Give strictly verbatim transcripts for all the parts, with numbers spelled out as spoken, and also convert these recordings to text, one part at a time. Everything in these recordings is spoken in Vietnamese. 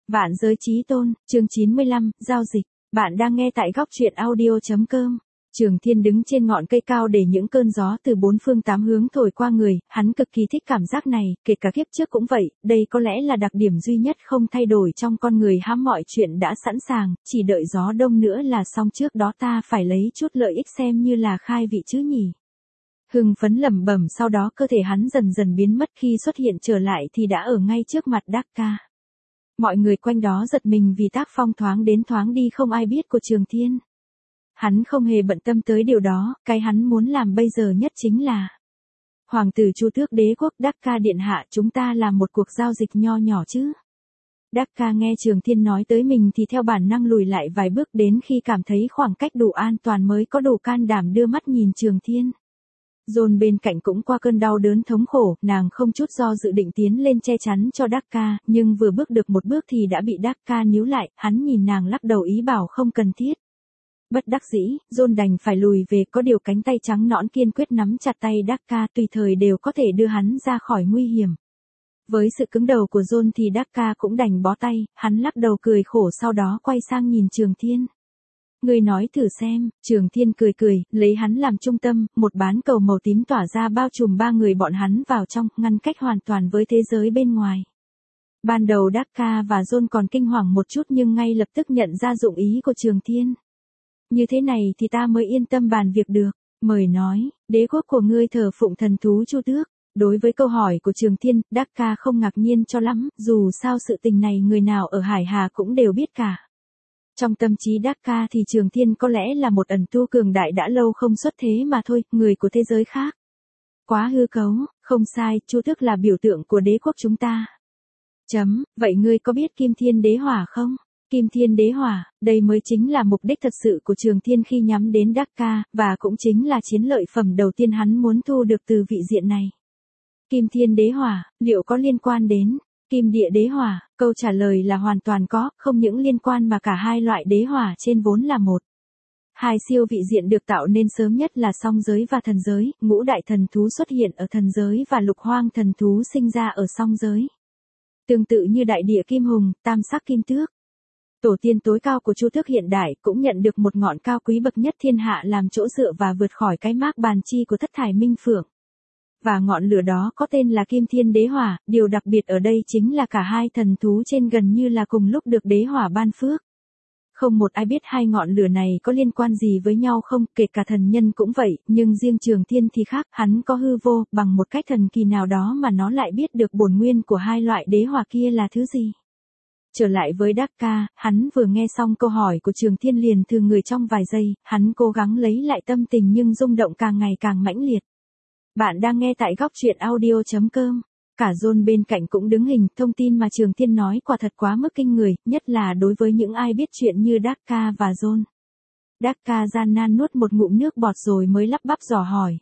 Vạn giới chí tôn, chương chín mươi lăm, giao dịch. Bạn đang nghe tại góc truyện audio.com. Trường Thiên đứng trên ngọn cây cao để những cơn gió từ bốn phương tám hướng thổi qua người, hắn cực kỳ thích cảm giác này, kể cả kiếp trước cũng vậy, đây có lẽ là đặc điểm duy nhất không thay đổi trong con người hãm mọi chuyện đã sẵn sàng, chỉ đợi gió đông nữa là xong, trước đó ta phải lấy chút lợi ích xem như là khai vị chứ nhỉ. Hưng phấn lẩm bẩm, sau đó cơ thể hắn dần dần biến mất, khi xuất hiện trở lại thì đã ở ngay trước mặt Dakka. Mọi người quanh đó giật mình vì tác phong thoáng đến thoáng đi không ai biết của Trường Thiên. Hắn không hề bận tâm tới điều đó, cái hắn muốn làm bây giờ nhất chính là Hoàng tử Chu Tước Đế quốc. Dakka điện hạ, chúng ta làm một cuộc giao dịch nho nhỏ chứ. Dakka nghe Trường Thiên nói tới mình thì theo bản năng lùi lại vài bước, đến khi cảm thấy khoảng cách đủ an toàn mới có đủ can đảm đưa mắt nhìn Trường Thiên. John bên cạnh cũng qua cơn đau đớn thống khổ, nàng không chút do dự định tiến lên che chắn cho Dakka, nhưng vừa bước được một bước thì đã bị Dakka níu lại, hắn nhìn nàng lắc đầu ý bảo không cần thiết. Bất đắc dĩ, John đành phải lùi về, có điều cánh tay trắng nõn kiên quyết nắm chặt tay Dakka, tùy thời đều có thể đưa hắn ra khỏi nguy hiểm. Với sự cứng đầu của John thì Dakka cũng đành bó tay, hắn lắc đầu cười khổ sau đó quay sang nhìn Trường Thiên. Ngươi nói thử xem. Trường Thiên cười cười, lấy hắn làm trung tâm, một bán cầu màu tím tỏa ra bao trùm ba người bọn hắn vào trong, ngăn cách hoàn toàn với thế giới bên ngoài. Ban đầu Dakka và John còn kinh hoàng một chút nhưng ngay lập tức nhận ra dụng ý của Trường Thiên. Như thế này thì ta mới yên tâm bàn việc được. Mời nói, đế quốc của ngươi thờ phụng thần thú Chu Tước. Đối với câu hỏi của Trường Thiên, Dakka không ngạc nhiên cho lắm, dù sao sự tình này người nào ở Hải Hà cũng đều biết cả. Trong tâm trí Dakka thì Trường Thiên có lẽ là một ẩn tu cường đại đã lâu không xuất thế mà thôi, người của thế giới khác. Quá hư cấu, không sai, Chu Tước là biểu tượng của đế quốc chúng ta. Chấm, vậy ngươi có biết Kim Thiên Đế Hỏa không? Kim Thiên Đế Hỏa, đây mới chính là mục đích thật sự của Trường Thiên khi nhắm đến Dakka, và cũng chính là chiến lợi phẩm đầu tiên hắn muốn thu được từ vị diện này. Kim Thiên Đế Hỏa, liệu có liên quan đến Kim Địa Đế Hỏa? Câu trả lời là hoàn toàn có, không những liên quan mà cả hai loại đế hỏa trên vốn là một. Hai siêu vị diện được tạo nên sớm nhất là song giới và thần giới, ngũ đại thần thú xuất hiện ở thần giới và lục hoang thần thú sinh ra ở song giới. Tương tự như đại địa kim hùng, tam sắc kim tước. Tổ tiên tối cao của Chu Tước hiện đại cũng nhận được một ngọn cao quý bậc nhất thiên hạ làm chỗ dựa và vượt khỏi cái mác bàn chi của thất thải minh phượng. Và ngọn lửa đó có tên là Kim Thiên Đế Hỏa, điều đặc biệt ở đây chính là cả hai thần thú trên gần như là cùng lúc được đế hỏa ban phước. Không một ai biết hai ngọn lửa này có liên quan gì với nhau không, kể cả thần nhân cũng vậy, nhưng riêng Trường Thiên thì khác, hắn có hư vô, bằng một cách thần kỳ nào đó mà nó lại biết được bổn nguyên của hai loại đế hỏa kia là thứ gì. Trở lại với Dakka, hắn vừa nghe xong câu hỏi của Trường Thiên liền thư người trong vài giây, hắn cố gắng lấy lại tâm tình nhưng rung động càng ngày càng mãnh liệt. Bạn đang nghe tại góc truyện audio.com. Cả John bên cạnh cũng đứng hình, thông tin mà Trường Thiên nói quả thật quá mức kinh người, nhất là đối với những ai biết chuyện như Dakka và John. Dakka gian nan nuốt một ngụm nước bọt rồi mới lắp bắp dò hỏi.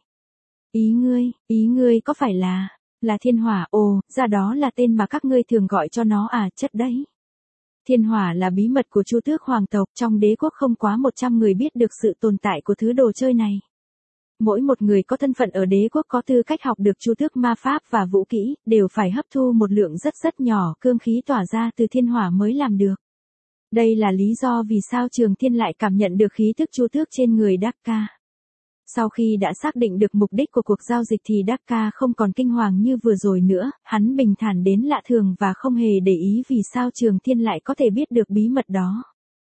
Ý ngươi, ý ngươi có phải là, là thiên hỏa? Ồ, ra đó là tên mà các ngươi thường gọi cho nó à, chất đấy. Thiên hỏa là bí mật của Chu Tước hoàng tộc, trong đế quốc không quá một trăm người biết được sự tồn tại của thứ đồ chơi này. Mỗi một người có thân phận ở đế quốc có tư cách học được Chu Tước ma pháp và vũ kỹ, đều phải hấp thu một lượng rất rất nhỏ cương khí tỏa ra từ thiên hỏa mới làm được. Đây là lý do vì sao Trường Thiên lại cảm nhận được khí tức Chu Tước trên người Dakka. Sau khi đã xác định được mục đích của cuộc giao dịch thì Dakka không còn kinh hoàng như vừa rồi nữa, hắn bình thản đến lạ thường và không hề để ý vì sao Trường Thiên lại có thể biết được bí mật đó.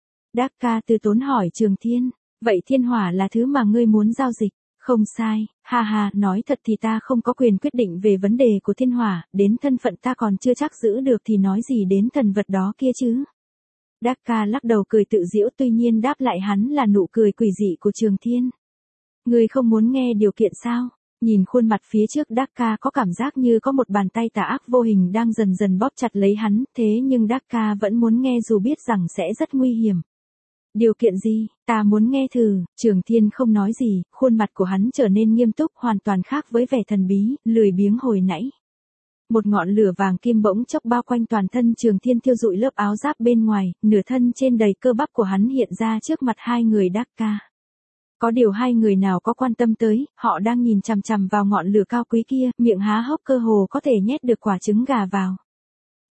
Dakka từ tốn hỏi Trường Thiên, vậy thiên hỏa là thứ mà ngươi muốn giao dịch? Không sai, ha ha, nói thật thì ta không có quyền quyết định về vấn đề của thiên hỏa, đến thân phận ta còn chưa chắc giữ được thì nói gì đến thần vật đó kia chứ. Dakka lắc đầu cười tự giễu, tuy nhiên đáp lại hắn là nụ cười quỷ dị của Trường Thiên. Ngươi không muốn nghe điều kiện sao? Nhìn khuôn mặt phía trước Dakka có cảm giác như có một bàn tay tà ác vô hình đang dần dần bóp chặt lấy hắn, thế nhưng Dakka vẫn muốn nghe dù biết rằng sẽ rất nguy hiểm. Điều kiện gì? Ta muốn nghe thử. Trường Thiên không nói gì, khuôn mặt của hắn trở nên nghiêm túc, hoàn toàn khác với vẻ thần bí, lười biếng hồi nãy. Một ngọn lửa vàng kim bỗng chốc bao quanh toàn thân Trường Thiên, thiêu rụi lớp áo giáp bên ngoài, nửa thân trên đầy cơ bắp của hắn hiện ra trước mặt hai người Dakka. Có điều hai người nào có quan tâm tới, họ đang nhìn chằm chằm vào ngọn lửa cao quý kia, miệng há hốc cơ hồ có thể nhét được quả trứng gà vào.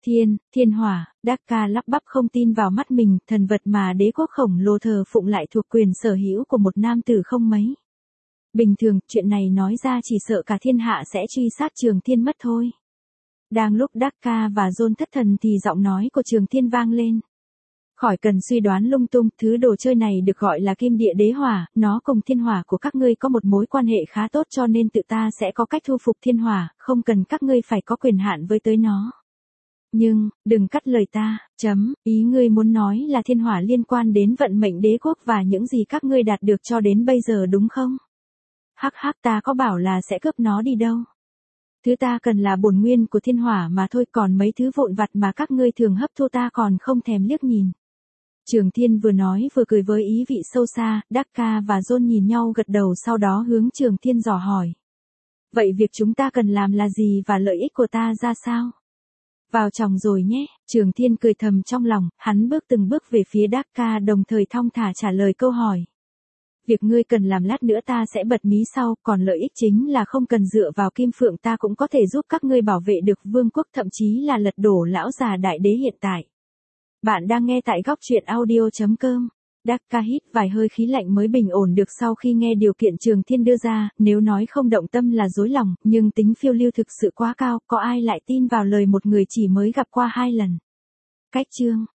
Thiên, thiên hỏa, Dakka lắp bắp không tin vào mắt mình, thần vật mà đế quốc khổng lồ thờ phụng lại thuộc quyền sở hữu của một nam tử không mấy. Bình thường, chuyện này nói ra chỉ sợ cả thiên hạ sẽ truy sát Trường Thiên mất thôi. Đang lúc Dakka và John thất thần thì giọng nói của Trường Thiên vang lên. Khỏi cần suy đoán lung tung, thứ đồ chơi này được gọi là kim địa đế hỏa, nó cùng thiên hỏa của các ngươi có một mối quan hệ khá tốt cho nên tự ta sẽ có cách thu phục thiên hỏa, không cần các ngươi phải có quyền hạn với tới nó. Nhưng, đừng cắt lời ta, chấm, ý ngươi muốn nói là thiên hỏa liên quan đến vận mệnh đế quốc và những gì các ngươi đạt được cho đến bây giờ đúng không? Hắc hắc, ta có bảo là sẽ cướp nó đi đâu. Thứ ta cần là bổn nguyên của thiên hỏa mà thôi, còn mấy thứ vụn vặt mà các ngươi thường hấp thu ta còn không thèm liếc nhìn. Trường Thiên vừa nói vừa cười với ý vị sâu xa, Dakka và John nhìn nhau gật đầu sau đó hướng Trường Thiên dò hỏi. Vậy việc chúng ta cần làm là gì và lợi ích của ta ra sao? Vào chồng rồi nhé, Trường Thiên cười thầm trong lòng, hắn bước từng bước về phía Dakka đồng thời thong thả trả lời câu hỏi. Việc ngươi cần làm lát nữa ta sẽ bật mí sau, còn lợi ích chính là không cần dựa vào kim phượng ta cũng có thể giúp các ngươi bảo vệ được vương quốc thậm chí là lật đổ lão già đại đế hiện tại. Bạn đang nghe tại góc truyện audio chấm com. Dakka hít vài hơi khí lạnh mới bình ổn được sau khi nghe điều kiện Trường Thiên đưa ra, nếu nói không động tâm là dối lòng, nhưng tính phiêu lưu thực sự quá cao, có ai lại tin vào lời một người chỉ mới gặp qua hai lần. Cách chương